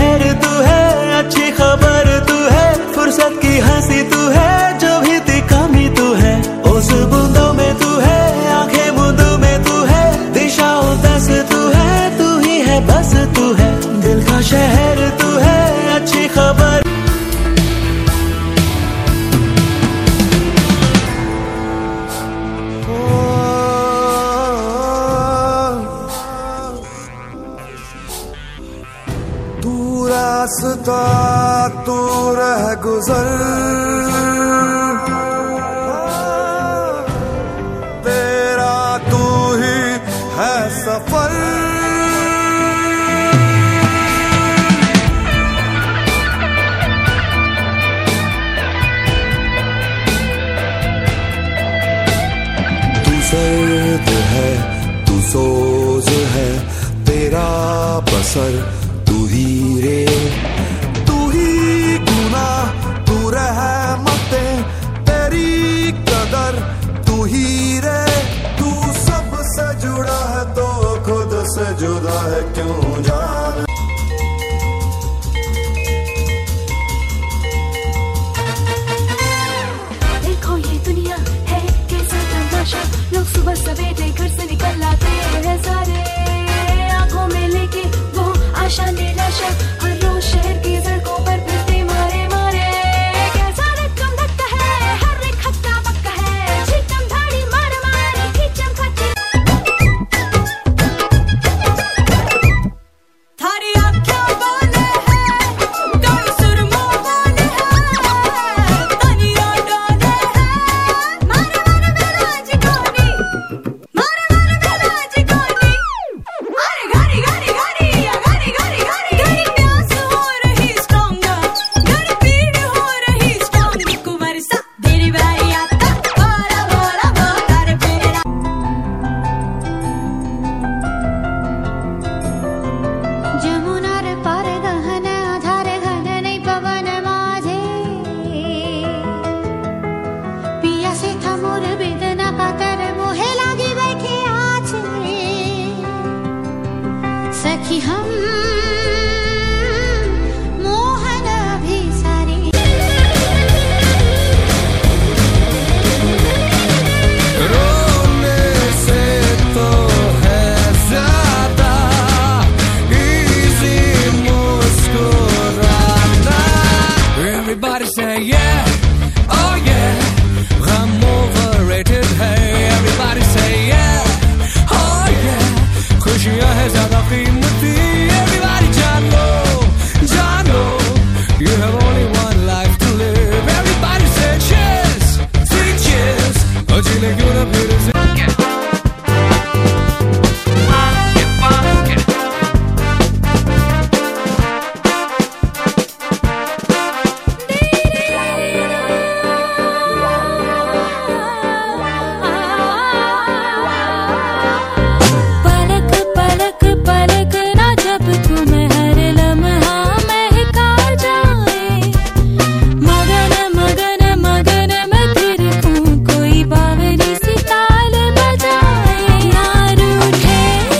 शहर तू है, अच्छी खबर तू है, फुर्सत की हंसी तू है, जो भी थी कमी तू है। उस बूंदों में तू है, आंखें बूंदों में तू है, दिशाओं दस तू है, तू ही है बस तू है, दिल का शहर तू है, अच्छी खबर। रास्ता तू रह गुजर, तेरा तू ही है सफर। तू सर्द है, तू सोज है, तेरा बसर तू ही रे, तू ही गुना, तू रहमते, तेरी कदर तू ही रे। तू सबसे जुड़ा है तो खुद से जुदा है क्यों जान। देखो ये दुनिया है कैसा तमाशा, लोग सुबह सवेरे घर से निकल आते हैं सारे, आंखों में लेके वो आशा निराशा, हर रोज शहर की सड़कों पर फिरते मारे मारे। कैसा रकम धक्का है, हर एक हक्का पक्का है, चिकन धाड़ी मार मार खींचम खाची। थारी आँखें बोले हैं, गाल सुरमा बोले हैं, तनिया डाले हैं, मारे मारे मेरा जिगोनी, मारे मारे मेरा जिगोनी। अरे गाड़ी गाड़ी गाड़ी या गाड़ी गाड़ी गाड़ी, गाड़ी प्यास हो रही स्ट्रॉन्गर, गाड़ी पीड़ हो रही स्ट्रॉन्ग, कुंवर सा तेरी बारी आता, बोला बोला बोला बेरा। जमुनार पार गहन आधार घन नहीं पवन माझे, पिया से था मोर बेदना कातर, मोहे लागी बैठे आछे, सखी हम मोहन भी सारी। रोने से तो है ज्यादा इजी मुस्कुराना। Everybody say yeah, oh yeah, हम overrated है। Everybody say yeah, oh yeah, खुशियाँ है ज्यादा कीमती। Everybody जानो जानो, you have only one life to live। Everybody say cheers, say cheers, और जीने क्यों ना फिर से। पलक पलक पलक ना जब तुम्हें हर लम्हा महका जाए, मगन मगन मगन मैं तेरे हूँ, कोई बावरी सी ताल बजाए। ना रूठे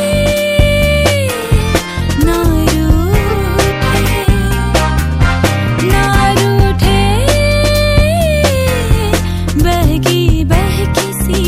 ना रूठे बहकी बहकी सी।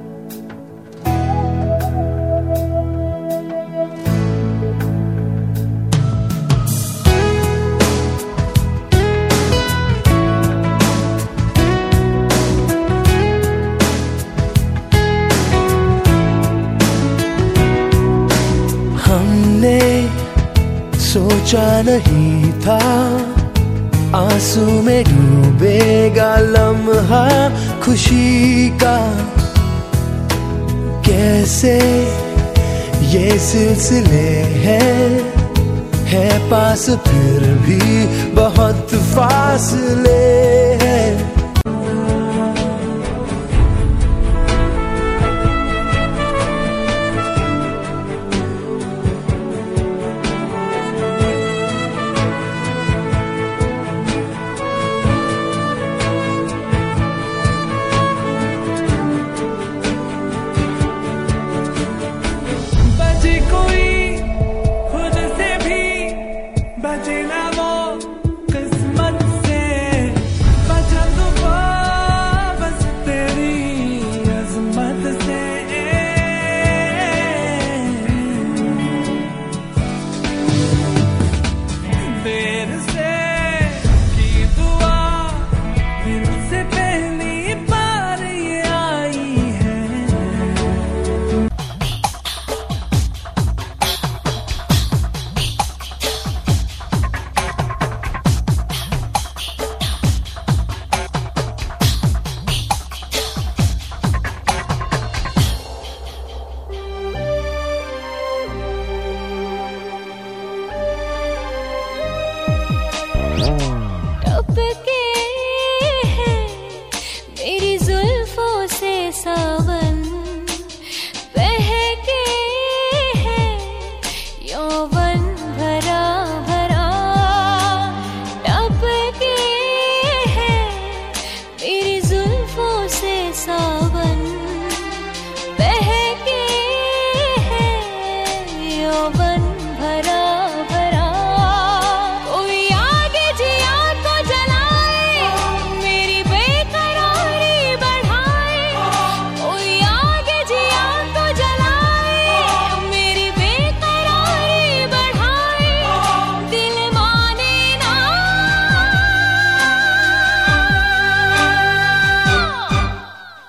हमने सोचा नहीं था आंसू में डूबेगा लम्हा खुशी का, कैसे ये सिलसिले हैं पास फिर भी बहुत फासले हैं। बचना वो किस्मत से, बचा तो वो बस तेरी अजमत से। देर से की दुआ दिल से पहली बार ये आई है। टपके हैं मेरी जुल्फों से सावन, बहके हैं यौवन